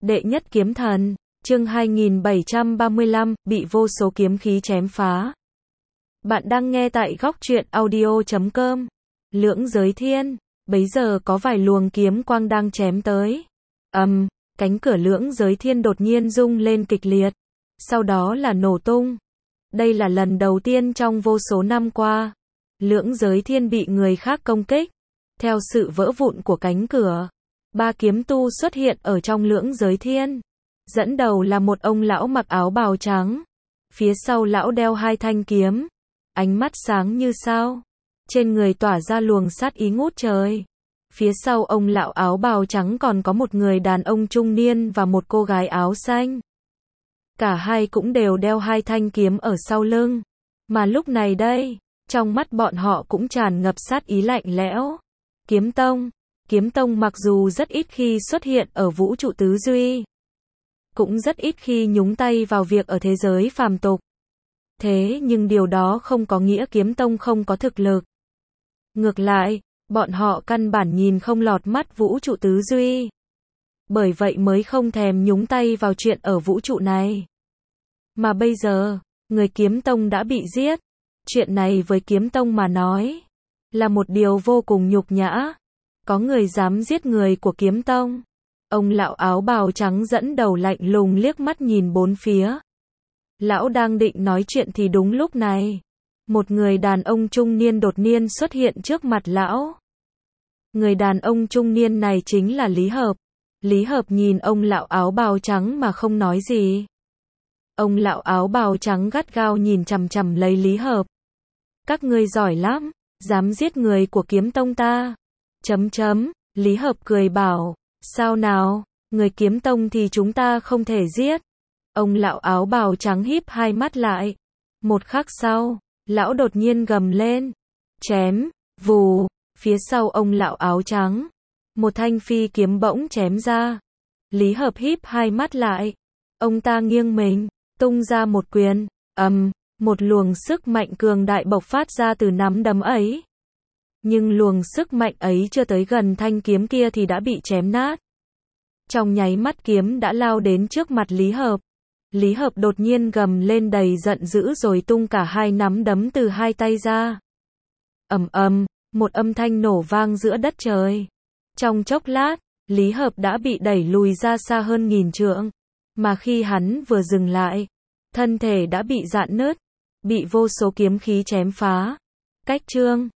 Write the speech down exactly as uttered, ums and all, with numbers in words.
Đệ nhất kiếm thần, chương hai nghìn bảy trăm ba mươi lăm, bị vô số kiếm khí chém phá. Bạn đang nghe tại góc truyện audio chấm com. Lưỡng giới thiên, bấy giờ có vài luồng kiếm quang đang chém tới. Ầm, um, cánh cửa lưỡng giới thiên đột nhiên rung lên kịch liệt, sau đó là nổ tung. Đây là lần đầu tiên trong vô số năm qua, lưỡng giới thiên bị người khác công kích. Theo sự vỡ vụn của cánh cửa, ba kiếm tu xuất hiện ở trong lưỡng giới thiên. Dẫn đầu là một ông lão mặc áo bào trắng. Phía sau lão đeo hai thanh kiếm, ánh mắt sáng như sao, trên người tỏa ra luồng sát ý ngút trời. Phía sau ông lão áo bào trắng còn có một người đàn ông trung niên và một cô gái áo xanh. Cả hai cũng đều đeo hai thanh kiếm ở sau lưng. Mà lúc này đây, trong mắt bọn họ cũng tràn ngập sát ý lạnh lẽo. Kiếm tông. Kiếm tông mặc dù rất ít khi xuất hiện ở vũ trụ tứ duy, cũng rất ít khi nhúng tay vào việc ở thế giới phàm tục. Thế nhưng điều đó không có nghĩa kiếm tông không có thực lực. Ngược lại, bọn họ căn bản nhìn không lọt mắt vũ trụ tứ duy. Bởi vậy mới không thèm nhúng tay vào chuyện ở vũ trụ này. Mà bây giờ, người kiếm tông đã bị giết. Chuyện này với kiếm tông mà nói, là một điều vô cùng nhục nhã. Có người dám giết người của kiếm tông. Ông lão áo bào trắng dẫn đầu lạnh lùng liếc mắt nhìn bốn phía. Lão đang định nói chuyện thì đúng lúc này, một người đàn ông trung niên đột nhiên xuất hiện trước mặt lão. Người đàn ông trung niên này chính là Lý Hợp. Lý Hợp nhìn ông lão áo bào trắng mà không nói gì. Ông lão áo bào trắng gắt gao nhìn chằm chằm lấy Lý Hợp. Các ngươi giỏi lắm, dám giết người của kiếm tông ta. Chấm chấm, Lý Hợp cười bảo, sao nào, người kiếm tông thì chúng ta không thể giết. Ông lão áo bào trắng híp hai mắt lại. Một khắc sau, lão đột nhiên gầm lên. Chém, vù, phía sau ông lão áo trắng, một thanh phi kiếm bỗng chém ra. Lý Hợp híp hai mắt lại. Ông ta nghiêng mình, tung ra một quyền, ầm, um, một luồng sức mạnh cường đại bộc phát ra từ nắm đấm ấy. Nhưng luồng sức mạnh ấy chưa tới gần thanh kiếm kia thì đã bị chém nát. Trong nháy mắt kiếm đã lao đến trước mặt Lý Hợp. Lý Hợp đột nhiên gầm lên đầy giận dữ rồi tung cả hai nắm đấm từ hai tay ra. Ầm ầm, một âm thanh nổ vang giữa đất trời. Trong chốc lát, Lý Hợp đã bị đẩy lùi ra xa hơn nghìn trượng. Mà khi hắn vừa dừng lại, thân thể đã bị rạn nứt, bị vô số kiếm khí chém phá. Cách chương